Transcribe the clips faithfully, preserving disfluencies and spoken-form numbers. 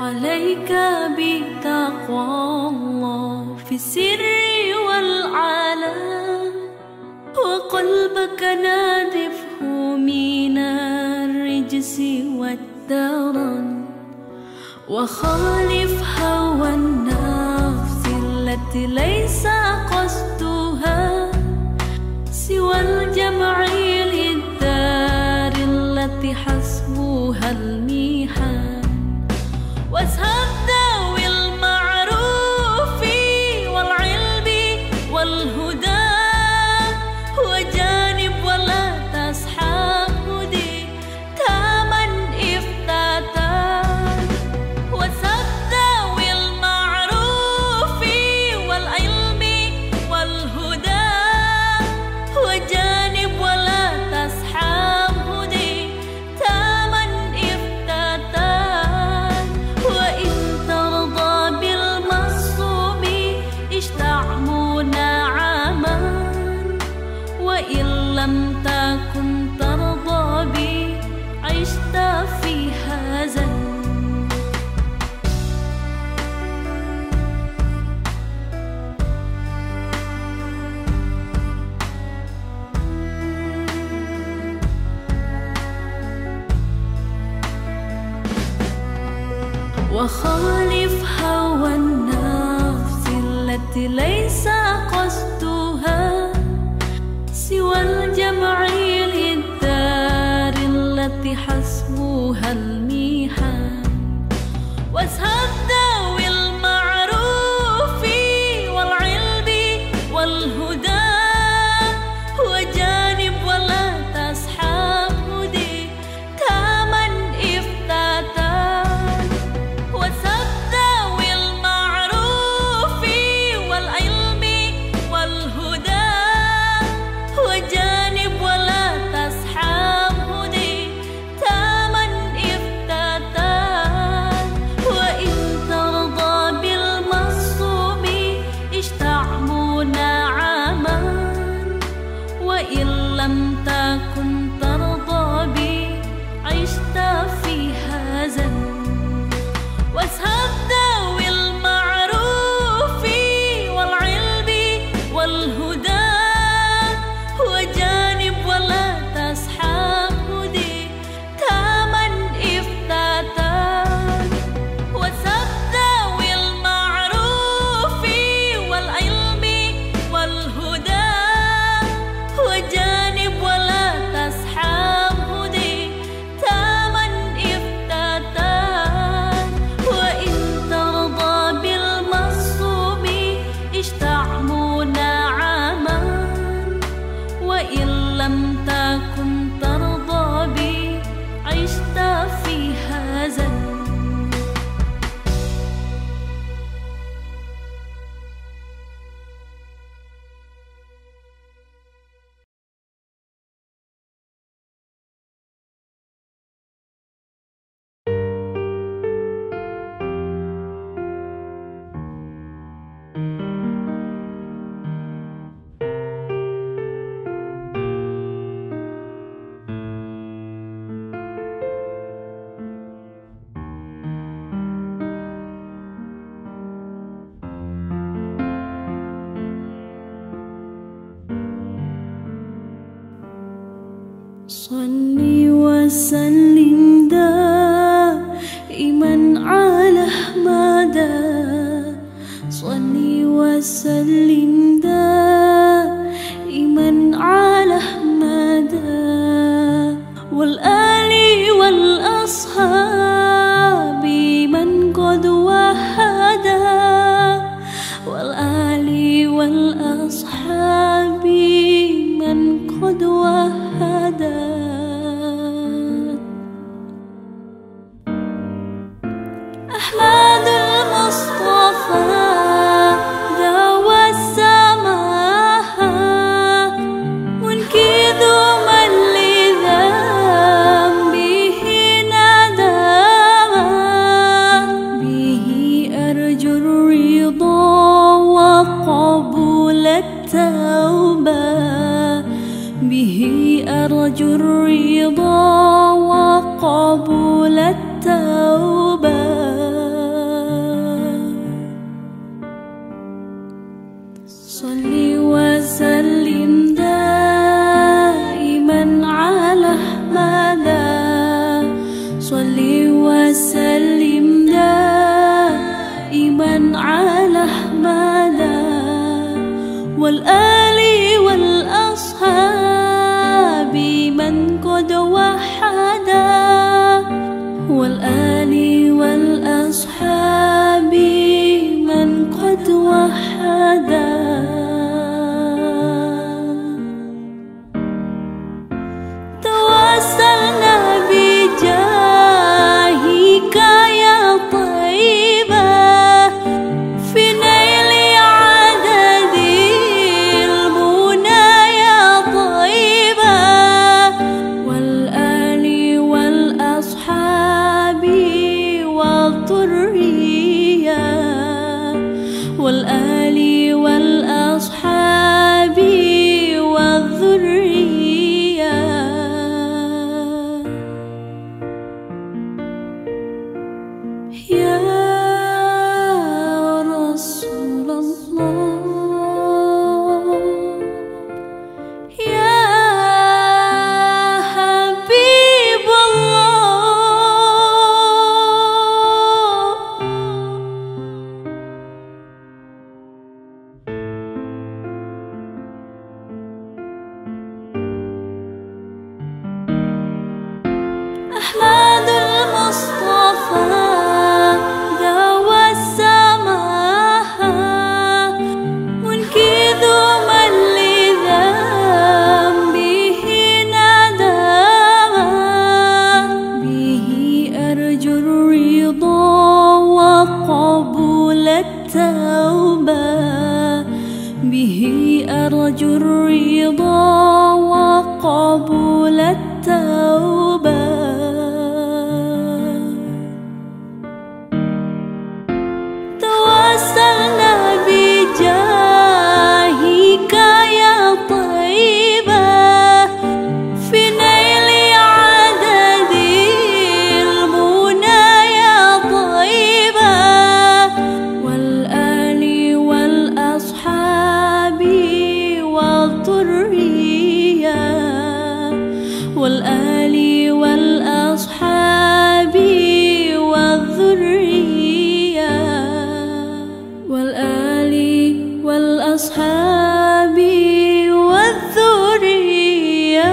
عليك بتقوى الله في السر والعلن، وقلبك نادفه من الرجس والدرن، وخالف هوى النفس التي ليس قصدها سوى الجمع للدار التي حسبها الميحان. واسهب ذوي المعروف والعلم والهدى، وجانب ولا تصحب هدي تامن افتتان. واسهب ذوي المعروف والعلم والهدى، وجانب ولا تصحب هدي تامن افتتان. وإن ترضى بالمصوب اشتعمون عاما، وإن لم تكن ترضى بي عشت في هزن. وخالف هوى النفس التي ليس قصدها سوى الجمع للدار التي حسبها الميحان. واسهب ذوي المعروف والعلم والهدى، وجانب ولا تصحب هدي تامن افتتان. واسهب ذوي المعروف والعلم والهدى، وجانب ولا تصحب هدي تامن افتتان. وإن ترضى بالمصوب اشتعمون عاما، وإن لم تكن ترضى بي عشت في هزن. واسهب ذوي المعروف والعلم والهدى، وجانب ولا تصحب هدي تامن افتتان. واسهب ذوي المعروف والعلم والهدى، وجانب ولا تصحب هدي تامن افتتان. وإن ترضى بالمصوب اشتعمون عاما، وإن لم تكن ترضى بي عشت في هزن. صلي وسلم دائما على أحمد، صلي وسلم دائما على أحمد، والآل والأصحاب من قد وحدا، والآل والأصحاب من قد وحدا. أحمد المصطفى ذوى السماء، منقذ من لذنبه ندى، والآل والأصحاب من قد وحدا، والآل والأصحاب من قد وحدا. توسلنا بجاهك يا طيبة في نيل عدد المنى يا طيبة، والآل والأصحاب والذرية، والآل والأصحاب والذرية. يا رسول الله، يا حبيب الله، أحمد المصطفى ذوى السماحة، منقذ من لذنبه ندما، به أرجو الرضا وقبول التوبة، به أرجو الرضا وقبول التوبة. توسلنا بجاهك يا طيبة في نيل عدد المنى يا طيبة، والآل والأصحاب والذرية، والآل والأصحاب والذرية، والآل والأصحاب والذرية.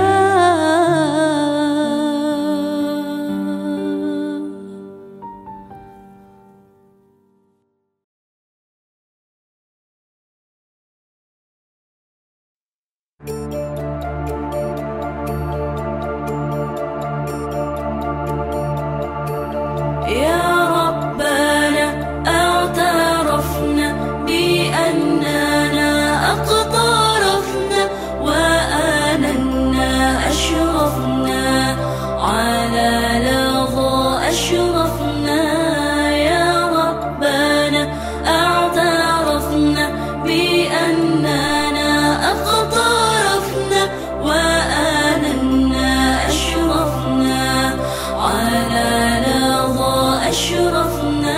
يا ربنا اعترفنا بأننا أقترفنا وآننا أشرفنا على لظى أشرفنا. يا ربنا اعترفنا بأننا أقترفنا وآننا أشرفنا على لظى أشرفنا.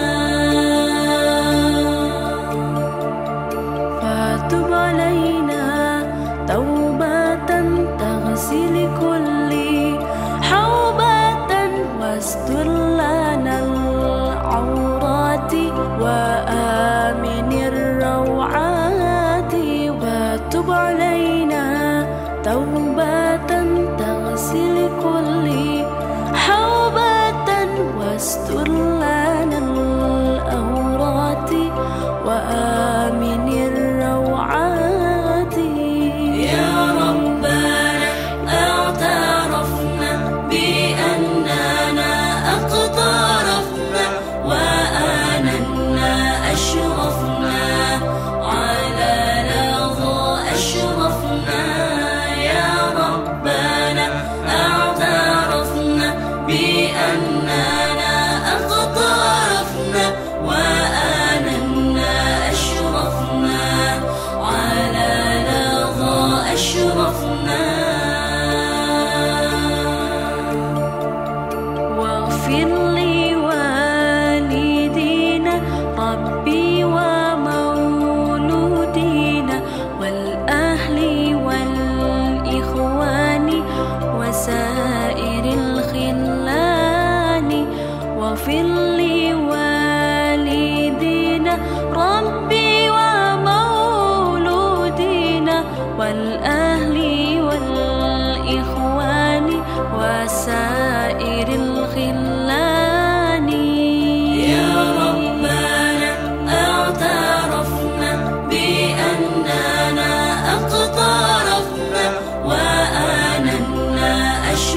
فتب علينا توبة تغسل كل حوبة، واستر لنا العورات وآمن الروعات. فتب علينا توبة تغسل كل حوبة، واستر لنا العورات وآمن الروعات. يا ربنا اعترفنا بأننا أقترفنا وآننا أشرفنا على لظى أشرفنا. يا ربنا اعترفنا بأننا أقترفنا وآننا أشرفنا على لظى أشرفنا. واغفر لوالدينا ربي ومولودينا والأهل والإخوان وسائر الخلان. واغفر لوالدينا ربي ومولودينا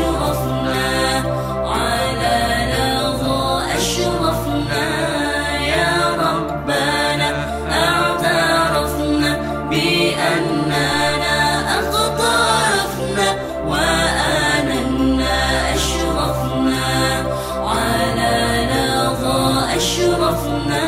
أشرفنا على لظى أشرفنا يا ربنا اعترفنا بأننا اقترفنا وآننا أشرفنا على لظى أشرفنا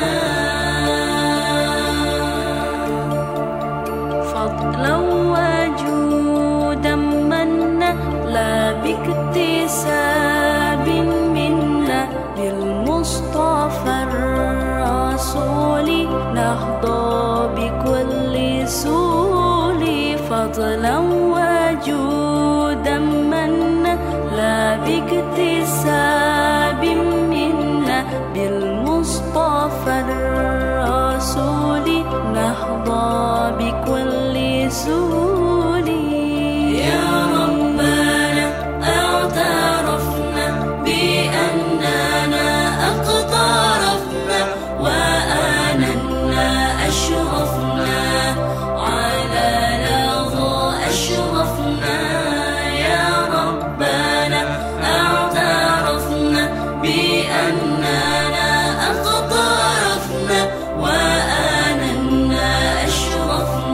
فضلا وجودا منا لا باكتساب منا بالمصطفى الرسول نهضى بكل سول فضلا وجودا منا لا باكتساب منا بالمصطفى الرسول نهضى بكل سول يا ربنا اعترفنا بأننا اقترفنا وآننا أشرفنا على لظى أشرفنا يا ربنا اعترفنا بأننا اقترفنا وآننا أشرفنا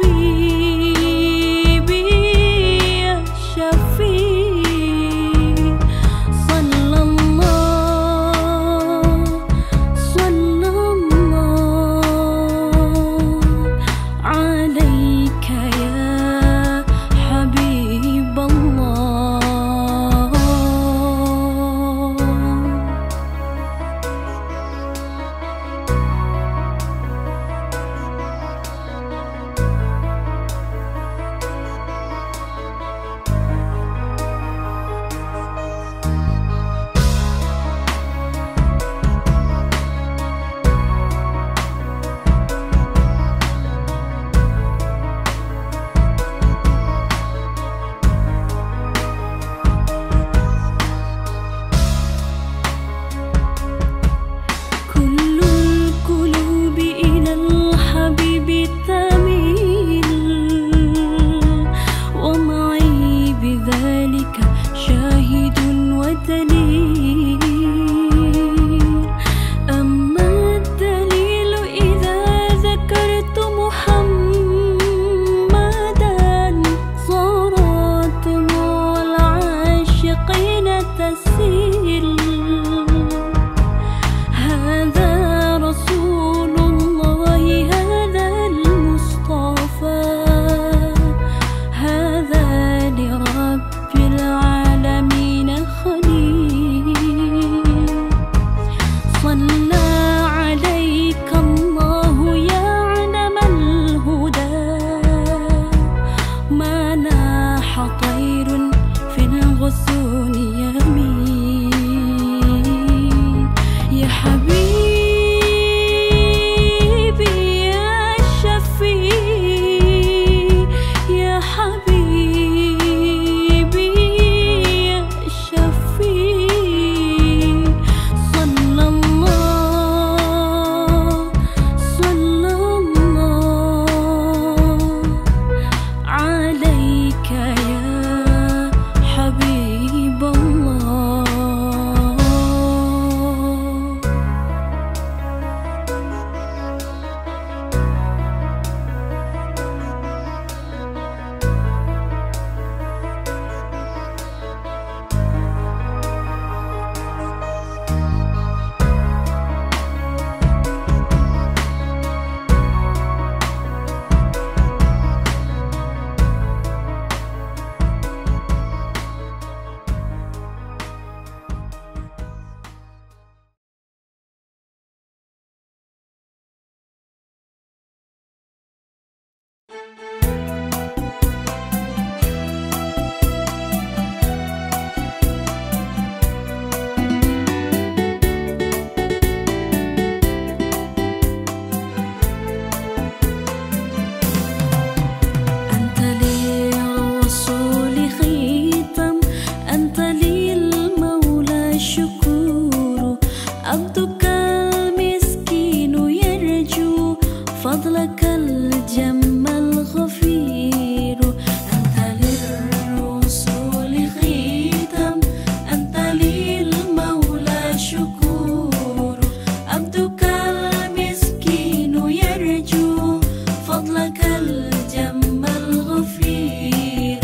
حبيبي يا شفيع صلى الله صلى الله عليك يا حبيب الله. كل القلوب إلى الحبيب تميل ومعي بذلك شاهد ودليل. أما الدليل إذا ذكرت محمدا صارت دموع العاشقين تسيل. هذا رسول الله هذا المصطفى هذا لرب العالمين خليل. صلى عليك الله يا علم الهدى ما ناح طير في الغصون يمين. يا حبيبي يا شفيع يا حبيبي يا شفيع صلى الله صلى الله عليك يا حبيب الله. أنت للرسول ختم أنت للمولى شكور عبدك المسكين يرجو فضلك الجم الغفير. أنت للرسول ختم أنت للمولى شكور عبدك المسكين يرجو فضلك الجم الغفير.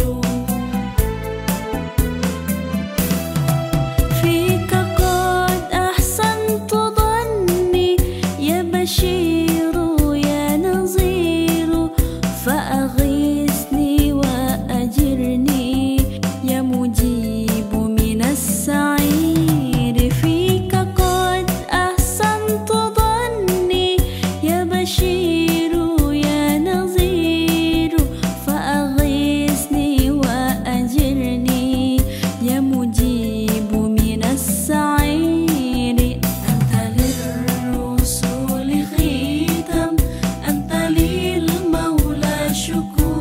فيك قد أحسنت ظني يا بشير يا نظير فأغيثني وأجرني يا مجيب من السعير. فيك قد أحسنت ظني يا بشير يا نظير فأغيثني وأجرني يا مجيب من السعير. أنت للرسول ختم أنت للمولى شكور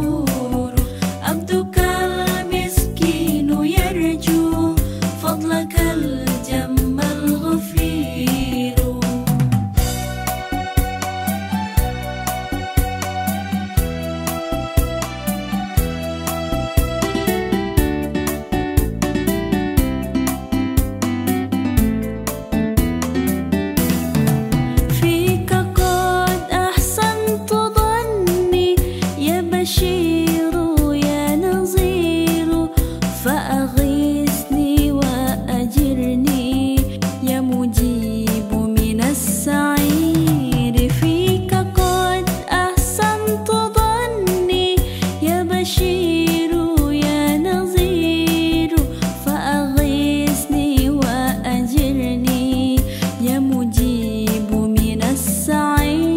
بشير يا نظير فأغيثني وأجرني يا مجيب من السعير فيك قد أحسنت ظني يا بشير يا نظير فأغيثني وأجرني يا مجيب من السعير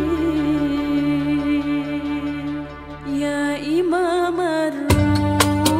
يا إمام الروح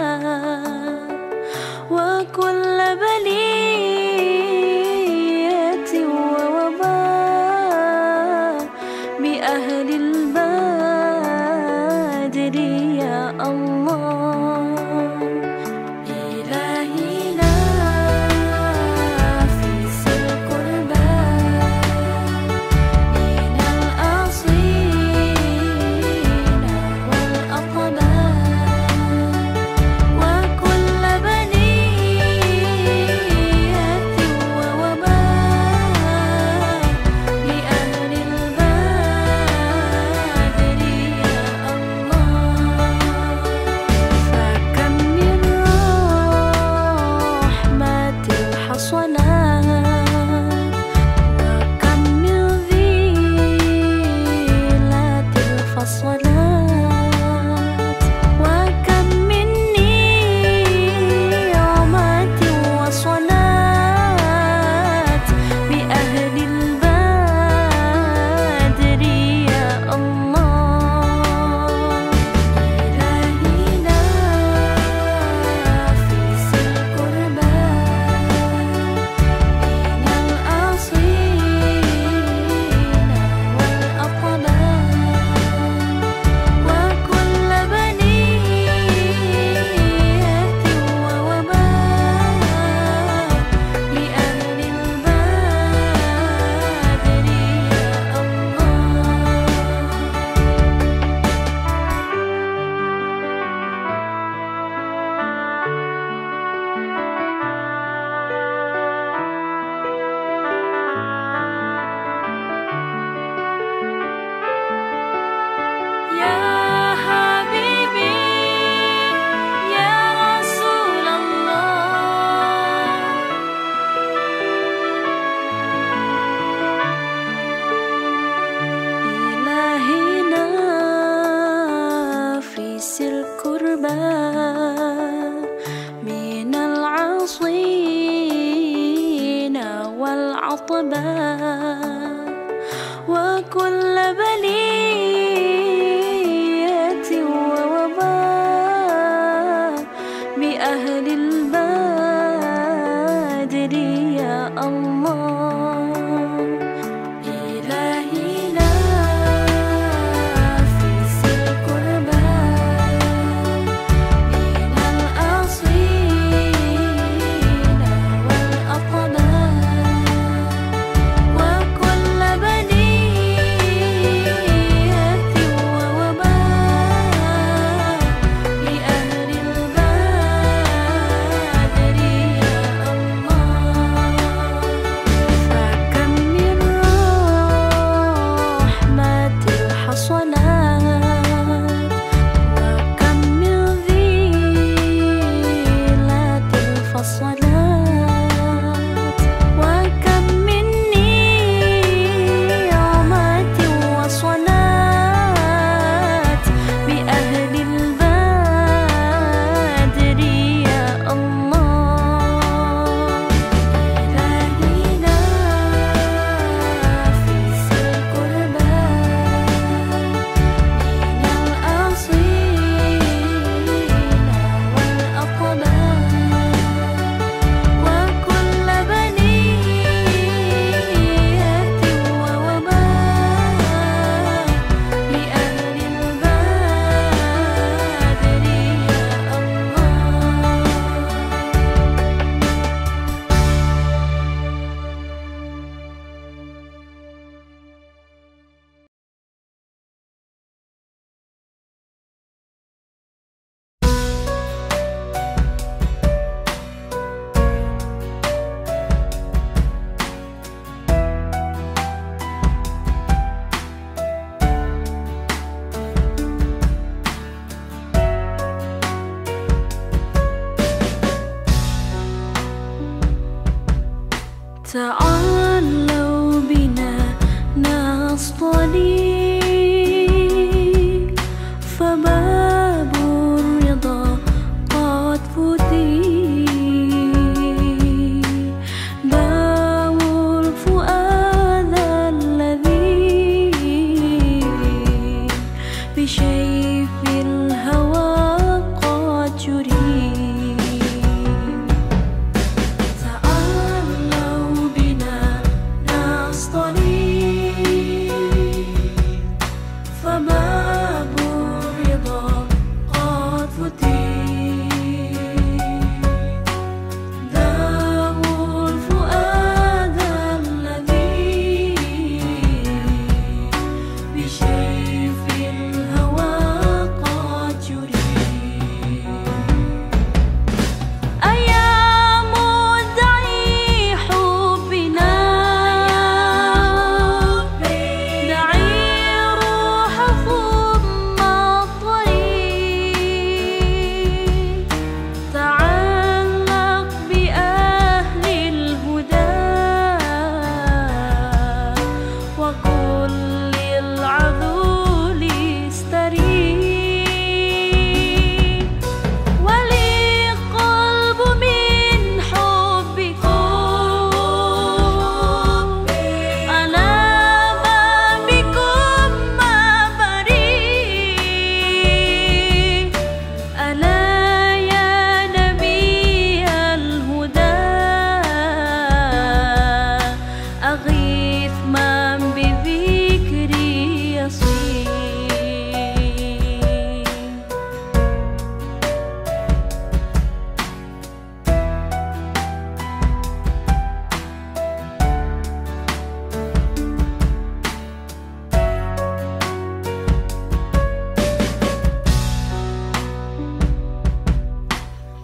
وكل بلية ووباء بأهل البدر يا الله. إلهنا في ذي القربى من الأصيل والأقبال وكل بلية ووباء بأهل البدر يا الله. فكم من رحمة الحصنات وكم من ذيلات الفصلات وكم من نعمة وصلاة بأهل البدر يا الله. إلهنا في ذي القربى من الأصيل والأقبال وكل بلية ووباء بأهل البدر يا الله. يا حبيبي يا رسول الله. إلهنا في ذي القربى من العصين والعطباء وكل بلية ووباء بأهل البدر يا الله. إلهنا في ذي القربى من الأصيل والأقبال وكل بلية ووباء بأهل البدر يا الله. فكم من رحمة الحصنات وكم من ذيلات الفصلات وكم من نعمة وصلاة بأهل البدر يا الله. إلهنا في ذي القربى من الأصيل والأقبال وكل بلية ووباء بأهل البدر يا الله. تعالوا بنا نصطلي فباب الرضا قد فتي داو الفؤاد الذي بشيف الهوى قد جري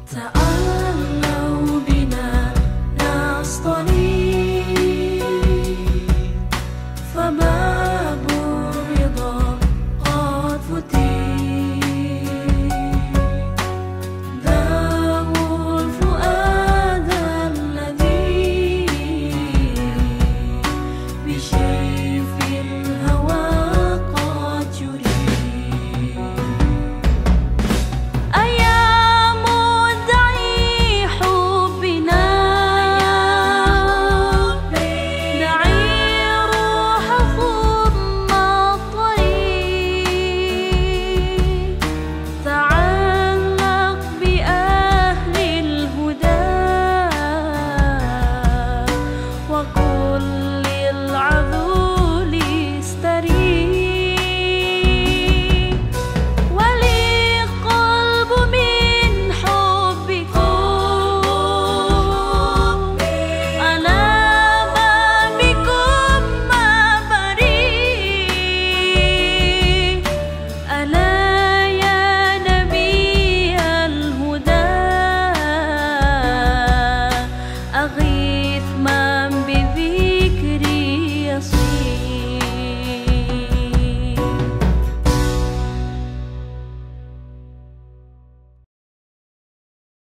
Tak